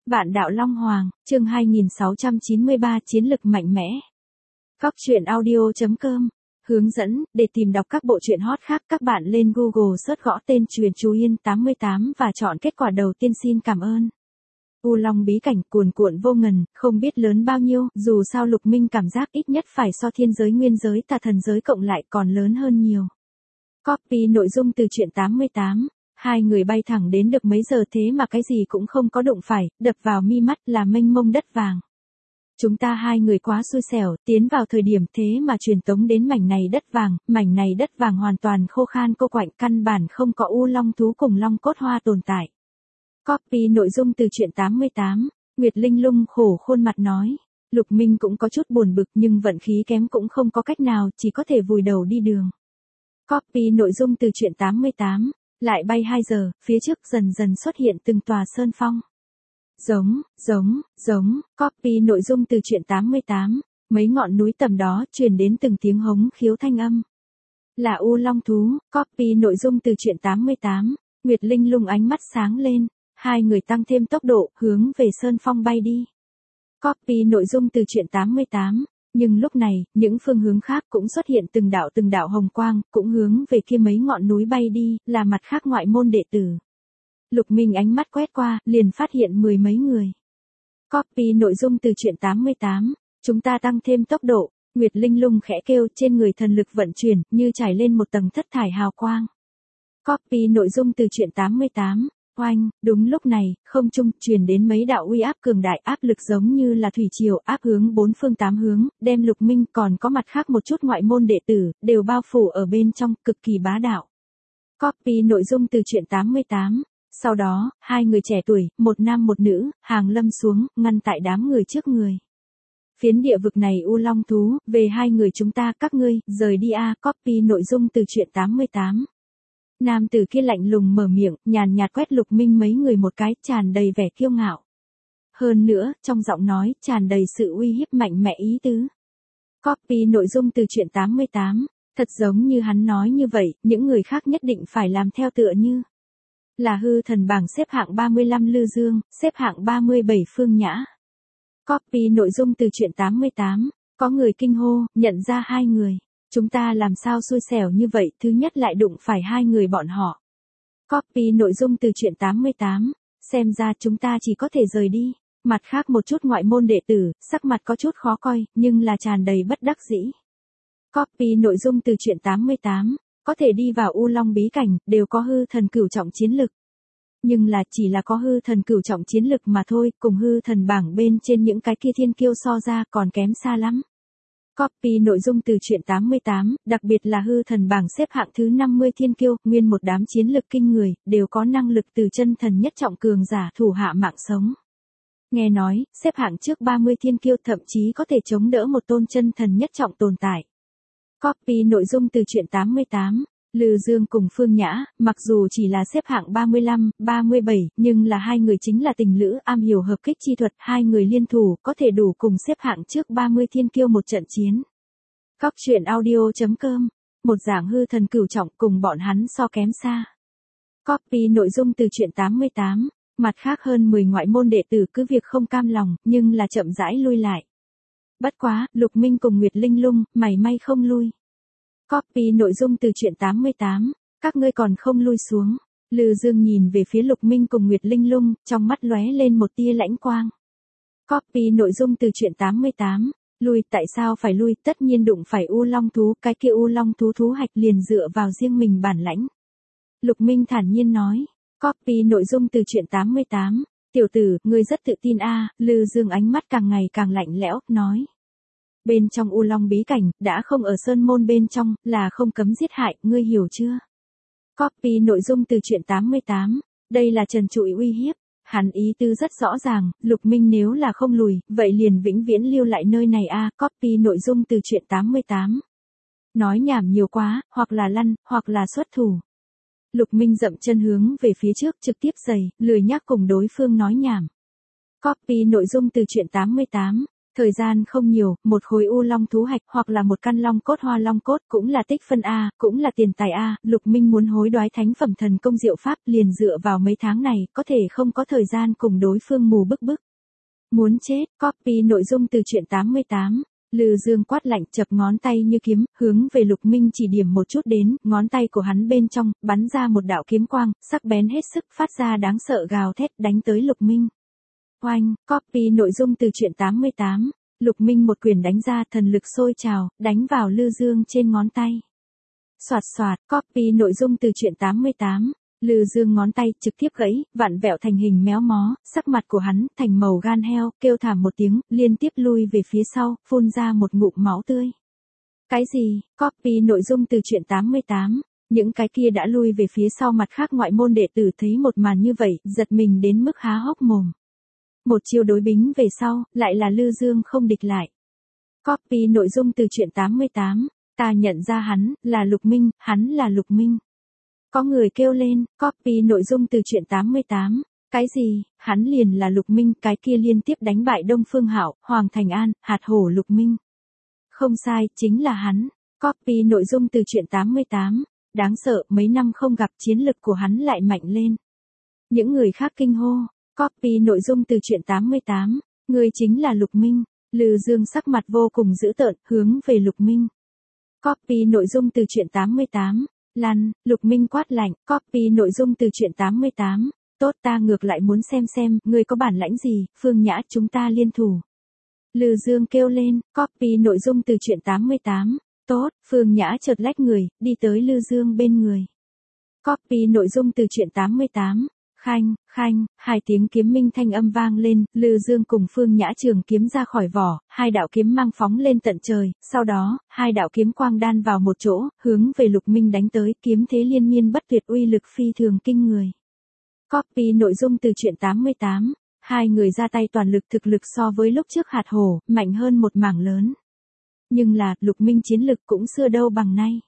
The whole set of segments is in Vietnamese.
Vạn đạo Long Hoàng, chương 2693 chiến lực mạnh mẽ. Góc truyện audio.com. Hướng dẫn, để tìm đọc các bộ truyện hot khác các bạn lên Google search gõ tên Truyền Chú Yên 88 và chọn kết quả đầu tiên xin cảm ơn. U Long bí cảnh cuồn cuộn vô ngần, không biết lớn bao nhiêu, dù sao Lục Minh cảm giác ít nhất phải so thiên giới nguyên giới tà thần giới cộng lại còn lớn hơn nhiều. Copy nội dung từ truyện 88. Hai người bay thẳng đến được mấy giờ thế mà cái gì cũng không có đụng phải, đập vào mi mắt là mênh mông đất vàng. Chúng ta hai người quá xui xẻo, tiến vào thời điểm thế mà truyền tống đến mảnh này đất vàng hoàn toàn khô khan cô quạnh, căn bản không có u long thú cùng long cốt hoa tồn tại. Copy nội dung từ truyện 88. Nguyệt Linh lung khổ khuôn mặt nói. Lục Minh cũng có chút buồn bực nhưng vận khí kém cũng không có cách nào, chỉ có thể vùi đầu đi đường. Copy nội dung từ truyện 88. Lại bay 2 giờ, phía trước dần dần xuất hiện từng tòa sơn phong. Giống, copy nội dung từ truyện 88. Mấy ngọn núi tầm đó truyền đến từng tiếng hống khiếu thanh âm. Là u long thú, copy nội dung từ truyện 88. Nguyệt Linh lung ánh mắt sáng lên, hai người tăng thêm tốc độ, hướng về sơn phong bay đi. Copy nội dung từ truyện 88. Nhưng lúc này, những phương hướng khác cũng xuất hiện từng đạo hồng quang, cũng hướng về kia mấy ngọn núi bay đi, là mặt khác ngoại môn đệ tử. Lục Minh ánh mắt quét qua, liền phát hiện 10 mấy người. Copy nội dung từ truyện 88. Chúng ta tăng thêm tốc độ, Nguyệt Linh lung khẽ kêu, trên người thần lực vận chuyển, như trải lên một tầng thất thải hào quang. Copy nội dung từ truyện 88. Oanh, đúng lúc này, không trung truyền đến mấy đạo uy áp cường đại, áp lực giống như là thủy triều áp hướng bốn phương tám hướng, đem Lục Minh còn có mặt khác một chút ngoại môn đệ tử, đều bao phủ ở bên trong, cực kỳ bá đạo. Copy nội dung từ truyện 88. Sau đó, hai người trẻ tuổi, một nam một nữ, hàng lâm xuống, ngăn tại đám người trước người. Phiến địa vực này u long thú, về hai người chúng ta, các ngươi, rời đi a. Copy nội dung từ truyện 88. Nam tử kia lạnh lùng mở miệng, nhàn nhạt quét Lục Minh mấy người một cái, tràn đầy vẻ kiêu ngạo. Hơn nữa, trong giọng nói, tràn đầy sự uy hiếp mạnh mẽ ý tứ. Copy nội dung từ truyện 88. Thật giống như hắn nói như vậy, những người khác nhất định phải làm theo tựa như. Là hư thần bảng xếp hạng 35 Lư Dương, xếp hạng 37 Phương Nhã. Copy nội dung từ truyện 88. Có người kinh hô, nhận ra hai người. Chúng ta làm sao xui xẻo như vậy, thứ nhất lại đụng phải hai người bọn họ. Copy nội dung từ truyện 88. Xem ra chúng ta chỉ có thể rời đi. Mặt khác một chút ngoại môn đệ tử, sắc mặt có chút khó coi, nhưng là tràn đầy bất đắc dĩ. Copy nội dung từ truyện 88. Có thể đi vào U Long bí cảnh, đều có hư thần cửu trọng chiến lực. Nhưng là chỉ là có hư thần cửu trọng chiến lực mà thôi, cùng hư thần bảng bên trên những cái kia thiên kiêu so ra còn kém xa lắm. Copy nội dung từ truyện 88, đặc biệt là hư thần bảng xếp hạng thứ 50 thiên kiêu, nguyên một đám chiến lực kinh người, đều có năng lực từ chân thần nhất trọng cường giả thủ hạ mạng sống. Nghe nói, xếp hạng trước 30 thiên kiêu thậm chí có thể chống đỡ một tôn chân thần nhất trọng tồn tại. Copy nội dung từ truyện 88. Lư Dương cùng Phương Nhã, mặc dù chỉ là xếp hạng 35, 37, nhưng là hai người chính là tình lữ am hiểu hợp kích chi thuật, hai người liên thủ có thể đủ cùng xếp hạng trước 30 thiên kiêu một trận chiến. Góc truyện audio.com. Một dạng hư thần cửu trọng cùng bọn hắn so kém xa. Copy nội dung từ truyện 88. Mặt khác hơn 10 ngoại môn đệ tử cứ việc không cam lòng, nhưng là chậm rãi lui lại. Bất quá, Lục Minh cùng Nguyệt Linh lung, mảy may không lui. Copy nội dung từ truyện 88. Các ngươi còn không lui xuống. Lư Dương nhìn về phía Lục Minh cùng Nguyệt Linh lung, trong mắt lóe lên một tia lãnh quang. Copy nội dung từ truyện 88. Lui, tại sao phải lui, tất nhiên đụng phải u long thú, cái kia u long thú thú hạch liền dựa vào riêng mình bản lãnh. Lục Minh thản nhiên nói. Copy nội dung từ truyện 88. Tiểu tử, ngươi rất tự tin a. Lư Dương ánh mắt càng ngày càng lạnh lẽo, nói. Bên trong U Long bí cảnh, đã không ở sơn môn bên trong, là không cấm giết hại, ngươi hiểu chưa? Copy nội dung từ truyện 88. Đây là trần trụi uy hiếp. Hắn ý tư rất rõ ràng, Lục Minh nếu là không lùi, vậy liền vĩnh viễn lưu lại nơi này a. Copy nội dung từ truyện 88. Nói nhảm nhiều quá, hoặc là lăn, hoặc là xuất thủ. Lục Minh dậm chân hướng về phía trước, trực tiếp giày, lười nhác cùng đối phương nói nhảm. Copy nội dung từ truyện 88. Thời gian không nhiều, một khối u long thú hạch hoặc là một căn long cốt hoa long cốt cũng là tích phân A, cũng là tiền tài A, Lục Minh muốn hối đoái thánh phẩm thần công diệu pháp liền dựa vào mấy tháng này, có thể không có thời gian cùng đối phương mù bức bức. Muốn chết, copy nội dung từ truyện 88. Lư Dương quát lạnh chập ngón tay như kiếm, hướng về Lục Minh chỉ điểm một chút đến, ngón tay của hắn bên trong, bắn ra một đạo kiếm quang, sắc bén hết sức, phát ra đáng sợ gào thét đánh tới Lục Minh. Oanh, copy nội dung từ truyện 88. Lục Minh một quyền đánh ra thần lực sôi trào, đánh vào Lư Dương trên ngón tay. Soạt soạt, copy nội dung từ truyện 88. Lư Dương ngón tay trực tiếp gãy, vặn vẹo thành hình méo mó, sắc mặt của hắn thành màu gan heo, kêu thảm một tiếng, liên tiếp lui về phía sau, phun ra một ngụm máu tươi. Cái gì? Copy nội dung từ truyện 88. Những cái kia đã lui về phía sau mặt khác ngoại môn đệ tử thấy một màn như vậy, giật mình đến mức há hốc mồm. Một chiêu đối bính về sau, lại là Lư Dương không địch lại. Copy nội dung từ truyện 88. Ta nhận ra hắn, là Lục Minh, hắn là Lục Minh. Có người kêu lên, copy nội dung từ truyện 88. Cái gì, hắn liền là Lục Minh, cái kia liên tiếp đánh bại Đông Phương Hạo, Hoàng Thành An, hạt hổ Lục Minh. Không sai, chính là hắn. Copy nội dung từ truyện 88. Đáng sợ, mấy năm không gặp chiến lực của hắn lại mạnh lên. Những người khác kinh hô. Copy nội dung từ truyện 88. Người chính là Lục Minh. Lư Dương sắc mặt vô cùng dữ tợn, hướng về Lục Minh. Copy nội dung từ truyện 88. Lăn, Lục Minh quát lạnh, copy nội dung từ truyện 88. Tốt, ta ngược lại muốn xem, ngươi có bản lãnh gì, Phương Nhã chúng ta liên thủ. Lư Dương kêu lên, copy nội dung từ truyện 88. Tốt, Phương Nhã chợt lách người, đi tới Lư Dương bên người. Copy nội dung từ truyện 88. Khanh, khanh, hai tiếng kiếm minh thanh âm vang lên, Lư Dương cùng Phương Nhã trường kiếm ra khỏi vỏ, hai đạo kiếm mang phóng lên tận trời, sau đó, hai đạo kiếm quang đan vào một chỗ, hướng về Lục Minh đánh tới, kiếm thế liên miên bất tuyệt uy lực phi thường kinh người. Copy nội dung từ truyện 88. Hai người ra tay toàn lực thực lực so với lúc trước hạt hổ, mạnh hơn một mảng lớn. Nhưng là, Lục Minh chiến lực cũng xưa đâu bằng nay.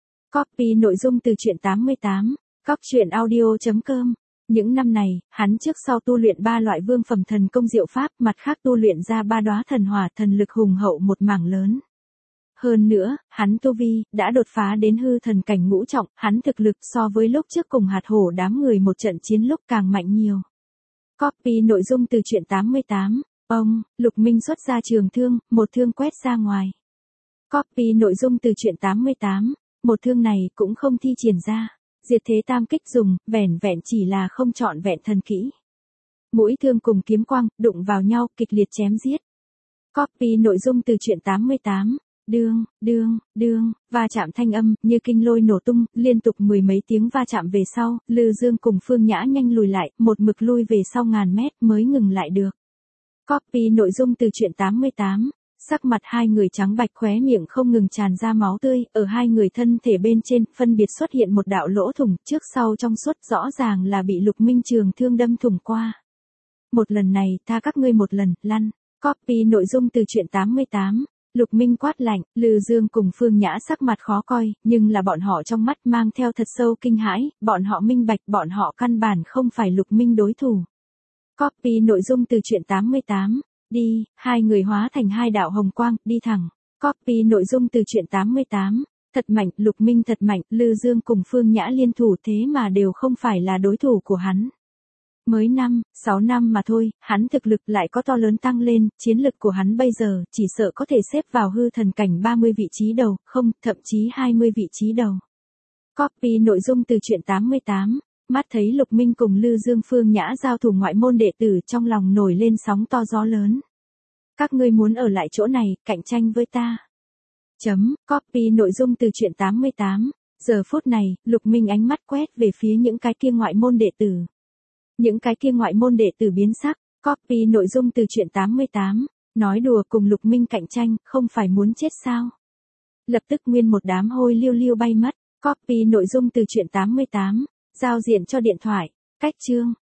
Copy nội dung từ truyện 88. Coctruyện.audio.com. Những năm này, hắn trước sau tu luyện 3 loại vương phẩm thần công diệu pháp, mặt khác tu luyện ra 3 đóa thần hỏa thần lực hùng hậu một mảng lớn. Hơn nữa, hắn tu vi, đã đột phá đến hư thần cảnh ngũ trọng, hắn thực lực so với lúc trước cùng hạt hổ đám người một trận chiến lúc càng mạnh nhiều. Copy nội dung từ truyện 88. Ông, Lục Minh xuất ra trường thương, một thương quét ra ngoài. Copy nội dung từ truyện 88. Một thương này cũng không thi triển ra. Diệt thế tam kích dùng, vẻn vẹn chỉ là không trọn vẹn thần kỹ. Mũi thương cùng kiếm quang, đụng vào nhau, kịch liệt chém giết. Copy nội dung từ truyện 88. Đương, va chạm thanh âm, như kinh lôi nổ tung, liên tục mười mấy tiếng va chạm về sau, Lư Dương cùng Phương Nhã nhanh lùi lại, một mực lui về sau ngàn mét mới ngừng lại được. Copy nội dung từ truyện 88. Sắc mặt hai người trắng bạch, khóe miệng không ngừng tràn ra máu tươi, ở hai người thân thể bên trên, phân biệt xuất hiện một đạo lỗ thủng, trước sau trong suốt, rõ ràng là bị Lục Minh trường thương đâm thủng qua. Một lần này, tha các ngươi một lần, lăn. Copy nội dung từ truyện 88. Lục Minh quát lạnh, Lư Dương cùng Phương Nhã sắc mặt khó coi, nhưng là bọn họ trong mắt mang theo thật sâu kinh hãi, bọn họ minh bạch, bọn họ căn bản không phải Lục Minh đối thủ. Copy nội dung từ truyện 88. Đi, hai người hóa thành hai đạo hồng quang, đi thẳng. Copy nội dung từ truyện 88. Thật mạnh, Lục Minh thật mạnh, Lư Dương cùng Phương Nhã liên thủ thế mà đều không phải là đối thủ của hắn. Mới 6 năm mà thôi, hắn thực lực lại có to lớn tăng lên, chiến lực của hắn bây giờ, chỉ sợ có thể xếp vào hư thần cảnh 30 vị trí đầu, không, thậm chí 20 vị trí đầu. Copy nội dung từ truyện 88. Mắt thấy Lục Minh cùng Lư Dương Phương Nhã giao thủ ngoại môn đệ tử, trong lòng nổi lên sóng to gió lớn. Các ngươi muốn ở lại chỗ này, cạnh tranh với ta. Copy nội dung từ truyện 88. Giờ phút này, Lục Minh ánh mắt quét về phía những cái kia ngoại môn đệ tử. Những cái kia ngoại môn đệ tử biến sắc. Copy nội dung từ truyện 88. Nói đùa cùng Lục Minh cạnh tranh, không phải muốn chết sao? Lập tức nguyên một đám hôi liêu liêu bay mất. Copy nội dung từ truyện 88. Giao diện cho điện thoại. Cách chương.